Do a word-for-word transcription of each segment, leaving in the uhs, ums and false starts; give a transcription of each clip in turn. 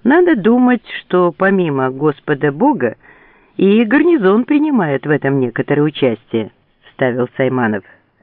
Надо думать, что помимо Господа Бога и гарнизон принимает в этом некоторое участие, — вставил Сайманов.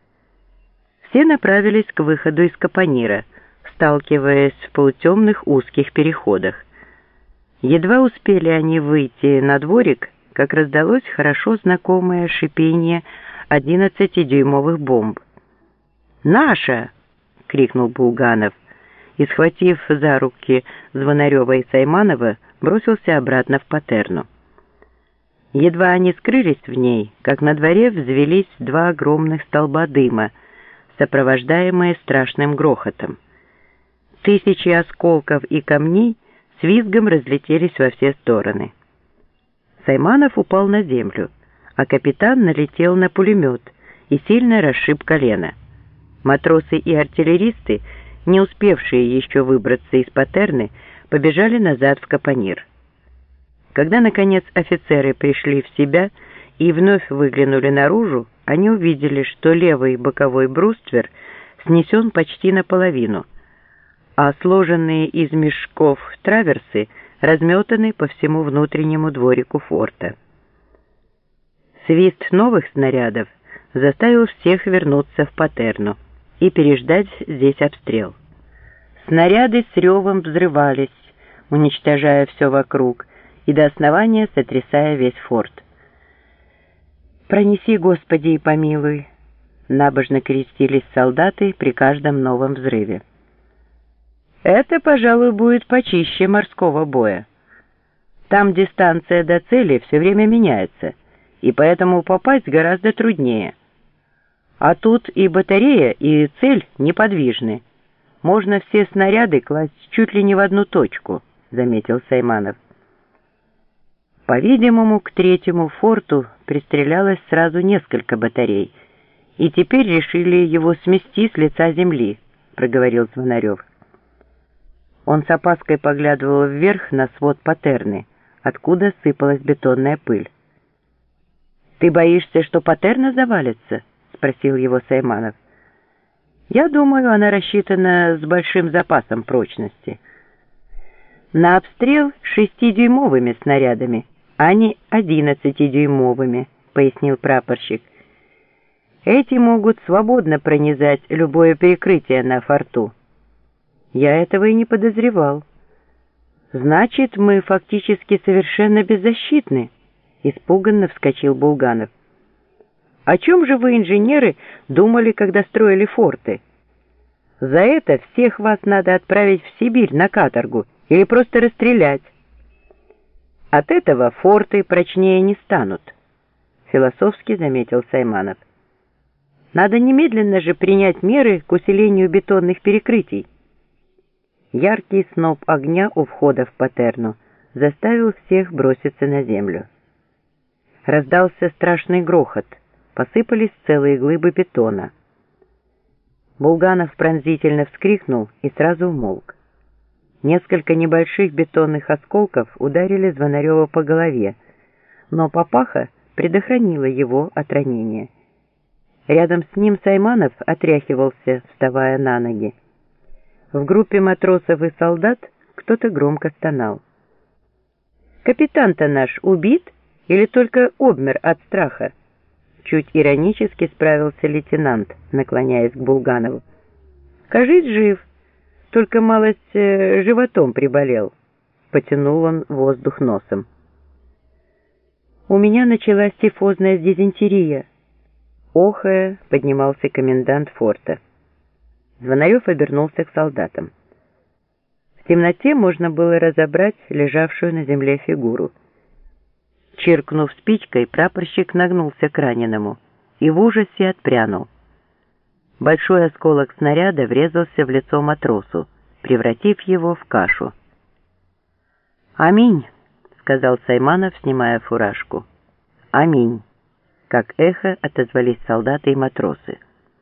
Все направились к выходу из капонира, сталкиваясь в полутемных узких переходах. Едва успели они выйти на дворик, как раздалось хорошо знакомое шипение одиннадцатидюймовых бомб. «Наша!» — крикнул Булганов и, схватив за руки Звонарева и Сайманова, бросился обратно в Патерну. Едва они скрылись в ней, как на дворе взвелись два огромных столба дыма, сопровождаемые страшным грохотом. Тысячи осколков и камней с визгом разлетелись во все стороны. Сайманов упал на землю, а капитан налетел на пулемет и сильно расшиб колено. Матросы и артиллеристы, не успевшие еще выбраться из Патерны, побежали назад в капонир. Когда, наконец, офицеры пришли в себя и вновь выглянули наружу, они увидели, что левый боковой бруствер снесен почти наполовину, а сложенные из мешков траверсы разметаны по всему внутреннему дворику форта. Свист новых снарядов заставил всех вернуться в Патерну и переждать здесь обстрел. Снаряды с ревом взрывались, уничтожая все вокруг и до основания сотрясая весь форт. «Пронеси, Господи, и помилуй!» — набожно крестились солдаты при каждом новом взрыве. «Это, пожалуй, будет почище морского боя. Там дистанция до цели все время меняется, и поэтому попасть гораздо труднее. А тут и батарея, и цель неподвижны. Можно все снаряды класть чуть ли не в одну точку», — заметил Сайманов. По-видимому, к третьему форту пристрелялось сразу несколько батарей, и теперь решили его смести с лица земли, — проговорил Звонарев. Он с опаской поглядывал вверх на свод Патерны, откуда сыпалась бетонная пыль. «Ты боишься, что Патерна завалится?» — спросил его Сайманов. «Я думаю, она рассчитана с большим запасом прочности. На обстрел шестидюймовыми снарядами, а не одиннадцатидюймовыми», — пояснил прапорщик. «Эти могут свободно пронизать любое перекрытие на форту». «Я этого и не подозревал». «Значит, мы фактически совершенно беззащитны», — испуганно вскочил Булганов. «О чем же вы, инженеры, думали, когда строили форты? За это всех вас надо отправить в Сибирь на каторгу или просто расстрелять. От этого форты прочнее не станут», — философски заметил Сайманов. «Надо немедленно же принять меры к усилению бетонных перекрытий». Яркий сноп огня у входа в Патерну заставил всех броситься на землю. Раздался страшный грохот, посыпались целые глыбы бетона. Булганов пронзительно вскрикнул и сразу умолк. Несколько небольших бетонных осколков ударили Звонарева по голове, но папаха предохранила его от ранения. Рядом с ним Сайманов отряхивался, вставая на ноги. В группе матросов и солдат кто-то громко стонал. «Капитан-то наш убит или только обмер от страха?» Чуть иронически справился лейтенант, наклоняясь к Булганову. «Кажись, жив, только малость э, животом приболел», — потянул он воздух носом. «У меня началась тифозная дизентерия», — охая поднимался комендант форта. Звонарев обернулся к солдатам. В темноте можно было разобрать лежавшую на земле фигуру. Чиркнув спичкой, прапорщик нагнулся к раненому и в ужасе отпрянул. Большой осколок снаряда врезался в лицо матросу, превратив его в кашу. «Аминь», — сказал Сайманов, снимая фуражку. «Аминь», — как эхо отозвались солдаты и матросы.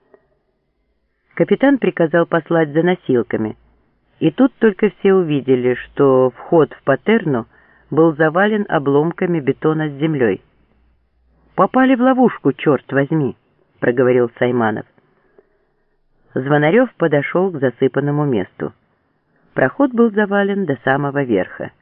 Капитан приказал послать за носилками, и тут только все увидели, что вход в Патерну был завален обломками бетона с землей. «Попали в ловушку, черт возьми», — проговорил Сайманов. Звонарев подошел к засыпанному месту. Проход был завален до самого верха.